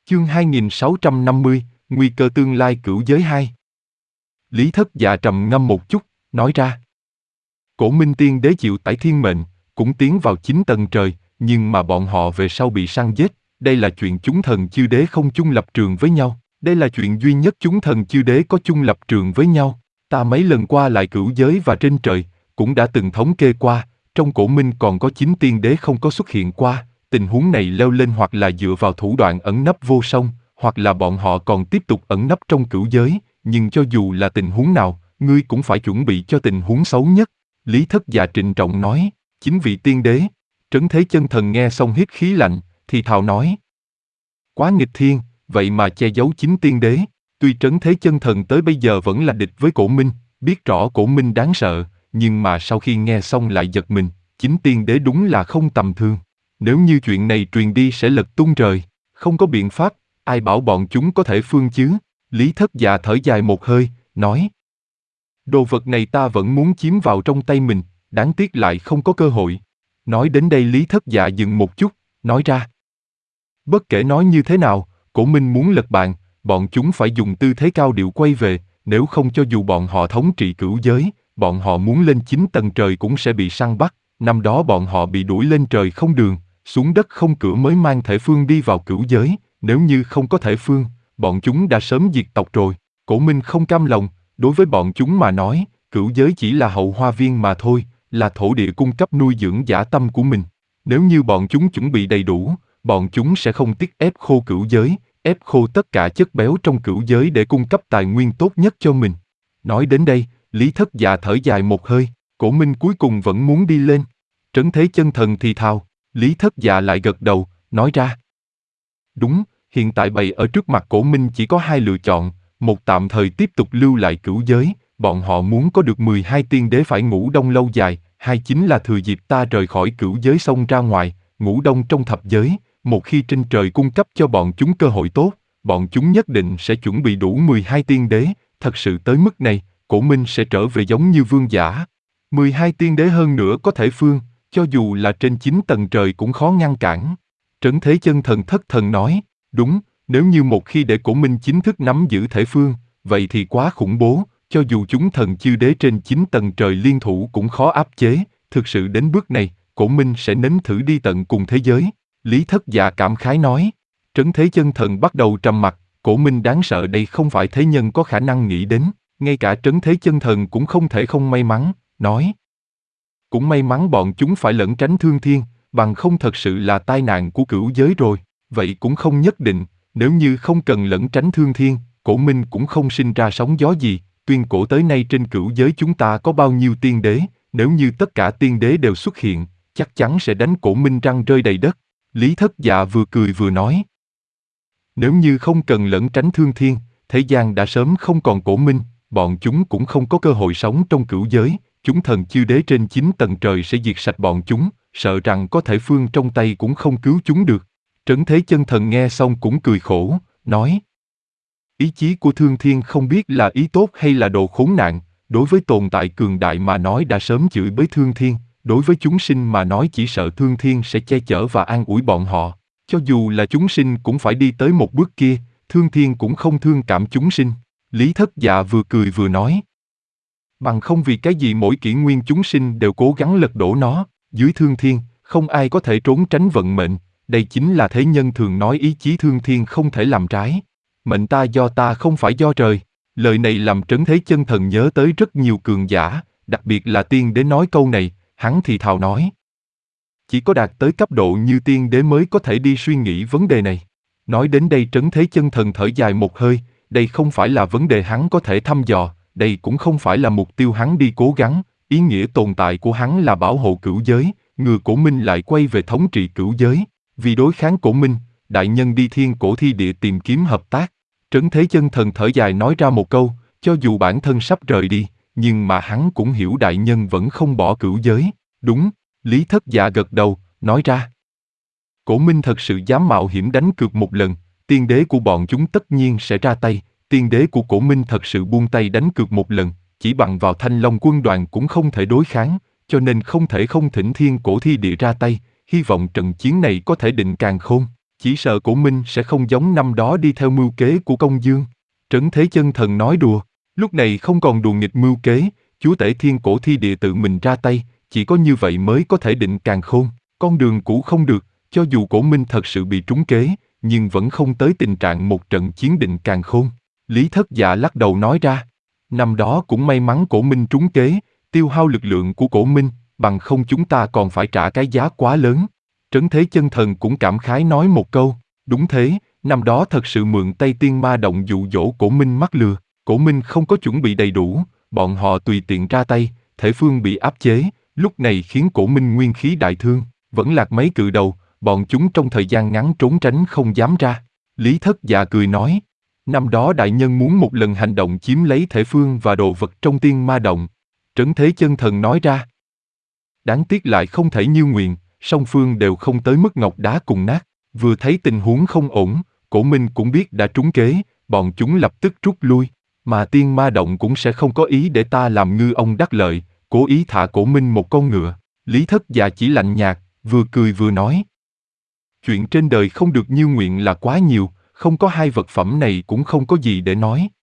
Chương 2650, Nguy cơ tương lai cửu giới 2. Lý Thất Dạ trầm ngâm một chút, nói ra. Cổ Minh Tiên Đế chịu tải thiên mệnh, cũng tiến vào 9 tầng trời, nhưng mà bọn họ về sau bị săn giết. Đây là chuyện chúng thần chư đế không chung lập trường với nhau. Đây là chuyện duy nhất chúng thần chư đế có chung lập trường với nhau. Ta mấy lần qua lại cửu giới và trên trời, cũng đã từng thống kê qua, trong cổ minh còn có 9 tiên đế không có xuất hiện qua. Tình huống này leo lên hoặc là dựa vào thủ đoạn ẩn nấp vô song, hoặc là bọn họ còn tiếp tục ẩn nấp trong cửu giới, nhưng cho dù là tình huống nào, ngươi cũng phải chuẩn bị cho tình huống xấu nhất. Lý Thất Dạ trịnh trọng nói. 9 vị tiên đế. Trấn Thế Chân Thần nghe xong hít khí lạnh, thì thào nói. Quá nghịch thiên, vậy mà che giấu 9 tiên đế. Tuy Trấn Thế Chân Thần tới bây giờ vẫn là địch với cổ minh, biết rõ cổ minh đáng sợ, nhưng mà sau khi nghe xong lại giật mình, 9 tiên đế đúng là không tầm thường. Nếu như chuyện này truyền đi sẽ lật tung trời, không có biện pháp, ai bảo bọn chúng có thể phương chứ? Lý Thất Dạ thở dài một hơi, nói. Đồ vật này ta vẫn muốn chiếm vào trong tay mình, đáng tiếc lại không có cơ hội. Nói đến đây Lý Thất Dạ dừng một chút, nói ra. Bất kể nói như thế nào, cổ minh muốn lật bàn, bọn chúng phải dùng tư thế cao điệu quay về, nếu không cho dù bọn họ thống trị cửu giới, bọn họ muốn lên 9 tầng trời cũng sẽ bị săn bắt. Năm đó bọn họ bị đuổi lên trời không đường, xuống đất không cửa mới mang thể phương đi vào cửu giới, nếu như không có thể phương, bọn chúng đã sớm diệt tộc rồi. Cổ minh không cam lòng, đối với bọn chúng mà nói, cửu giới chỉ là hậu hoa viên mà thôi, là thổ địa cung cấp nuôi dưỡng dã tâm của mình. Nếu như bọn chúng chuẩn bị đầy đủ, bọn chúng sẽ không tiếc ép khô cửu giới, ép khô tất cả chất béo trong cửu giới để cung cấp tài nguyên tốt nhất cho mình. Nói đến đây, Lý Thất Dạ thở dài một hơi, cổ minh cuối cùng vẫn muốn đi lên. Trấn Thế Chân Thần thì thào, Lý Thất Dạ lại gật đầu, nói ra. Đúng, hiện tại bày ở trước mặt cổ minh chỉ có hai lựa chọn, một tạm thời tiếp tục lưu lại cửu giới, bọn họ muốn có được 12 tiên đế phải ngủ đông lâu dài, hai chính là thừa dịp ta rời khỏi cửu giới xông ra ngoài, ngủ đông trong thập giới, một khi trên trời cung cấp cho bọn chúng cơ hội tốt, bọn chúng nhất định sẽ chuẩn bị đủ 12 tiên đế, thật sự tới mức này, cổ minh sẽ trở về giống như vương giả. 12 tiên đế hơn nữa có thể phương, cho dù là trên 9 tầng trời cũng khó ngăn cản. Trấn Thế Chân Thần thất thần nói, đúng, nếu như một khi để cổ minh chính thức nắm giữ thể phương, vậy thì quá khủng bố, cho dù chúng thần chư đế trên 9 tầng trời liên thủ cũng khó áp chế, thực sự đến bước này, cổ minh sẽ nếm thử đi tận cùng thế giới. Lý Thất Dạ cảm khái nói, Trấn Thế Chân Thần bắt đầu trầm mặc, cổ minh đáng sợ đây không phải thế nhân có khả năng nghĩ đến, ngay cả Trấn Thế Chân Thần cũng không thể không may mắn, nói. Cũng may mắn bọn chúng phải lẩn tránh thương thiên, bằng không thật sự là tai nạn của cửu giới rồi, vậy cũng không nhất định, nếu như không cần lẩn tránh thương thiên, cổ minh cũng không sinh ra sóng gió gì, tuyên cổ tới nay trên cửu giới chúng ta có bao nhiêu tiên đế, nếu như tất cả tiên đế đều xuất hiện, chắc chắn sẽ đánh cổ minh răng rơi đầy đất. Lý Thất Dạ vừa cười vừa nói. Nếu như không cần lẩn tránh thương thiên, thế gian đã sớm không còn cổ minh, bọn chúng cũng không có cơ hội sống trong cửu giới, chúng thần chư đế trên 9 tầng trời sẽ diệt sạch bọn chúng, sợ rằng có thể phương trong tay cũng không cứu chúng được. Trấn Thế Chân Thần nghe xong cũng cười khổ, nói. Ý chí của thương thiên không biết là ý tốt hay là đồ khốn nạn, đối với tồn tại cường đại mà nói đã sớm chửi bới thương thiên, đối với chúng sinh mà nói chỉ sợ thương thiên sẽ che chở và an ủi bọn họ. Cho dù là chúng sinh cũng phải đi tới một bước kia, thương thiên cũng không thương cảm chúng sinh. Lý Thất Dạ vừa cười vừa nói. Bằng không vì cái gì mỗi kỷ nguyên chúng sinh đều cố gắng lật đổ nó, dưới thương thiên, không ai có thể trốn tránh vận mệnh, đây chính là thế nhân thường nói ý chí thương thiên không thể làm trái. Mệnh ta do ta không phải do trời. Lời này làm Trấn Thế Chân Thần nhớ tới rất nhiều cường giả, đặc biệt là tiên đế nói câu này, hắn thì thào nói. Chỉ có đạt tới cấp độ như tiên đế mới có thể đi suy nghĩ vấn đề này. Nói đến đây Trấn Thế Chân Thần thở dài một hơi, đây không phải là vấn đề hắn có thể thăm dò, đây cũng không phải là mục tiêu hắn đi cố gắng, ý nghĩa tồn tại của hắn là bảo hộ cửu giới, người cổ minh lại quay về thống trị cửu giới. Vì đối kháng cổ minh, đại nhân đi thiên cổ thi địa tìm kiếm hợp tác. Trấn Thế Chân Thần thở dài nói ra một câu, cho dù bản thân sắp rời đi, nhưng mà hắn cũng hiểu đại nhân vẫn không bỏ cửu giới. Đúng, Lý Thất Dạ gật đầu, nói ra. Cổ minh thật sự dám mạo hiểm đánh cược một lần, tiên đế của bọn chúng tất nhiên sẽ ra tay, tiên đế của cổ minh thật sự buông tay đánh cược một lần, chỉ bằng vào Thanh Long quân đoàn cũng không thể đối kháng, cho nên không thể không thỉnh thiên cổ thi địa ra tay, hy vọng trận chiến này có thể định càn khôn. chỉ sợ Cổ Minh sẽ không giống năm đó đi theo mưu kế của Công Dương. Trấn Thế Chân Thần nói đùa, lúc này không còn đùa nghịch mưu kế, chúa tể thiên cổ thi địa tự mình ra tay, chỉ có như vậy mới có thể định càn khôn, con đường cũ không được, cho dù Cổ Minh thật sự bị trúng kế, nhưng vẫn không tới tình trạng một trận chiến định càn khôn. Lý Thất Dạ lắc đầu nói ra, năm đó cũng may mắn Cổ Minh trúng kế, tiêu hao lực lượng của Cổ Minh, bằng không chúng ta còn phải trả cái giá quá lớn. Trấn Thế Chân Thần cũng cảm khái nói một câu, đúng thế, năm đó thật sự mượn tay tiên ma động dụ dỗ Cổ Minh mắc lừa, Cổ Minh không có chuẩn bị đầy đủ, bọn họ tùy tiện ra tay, thể phương bị áp chế, lúc này khiến Cổ Minh nguyên khí đại thương, vẫn lạc mấy cự đầu, bọn chúng trong thời gian ngắn trốn tránh không dám ra. Lý Thất Dạ cười nói, năm đó đại nhân muốn một lần hành động chiếm lấy thể phương và đồ vật trong tiên ma động. Trấn Thế Chân Thần nói ra, đáng tiếc lại không thể như nguyện, song phương đều không tới mức ngọc đá cùng nát. Vừa thấy tình huống không ổn, Cổ Minh cũng biết đã trúng kế, bọn chúng lập tức rút lui, mà tiên ma động cũng sẽ không có ý để ta làm ngư ông đắc lợi, cố ý thả Cổ Minh một con ngựa. Lý Thất Dạ chỉ lạnh nhạt, vừa cười vừa nói. Chuyện trên đời không được như nguyện là quá nhiều, không có hai vật phẩm này cũng không có gì để nói.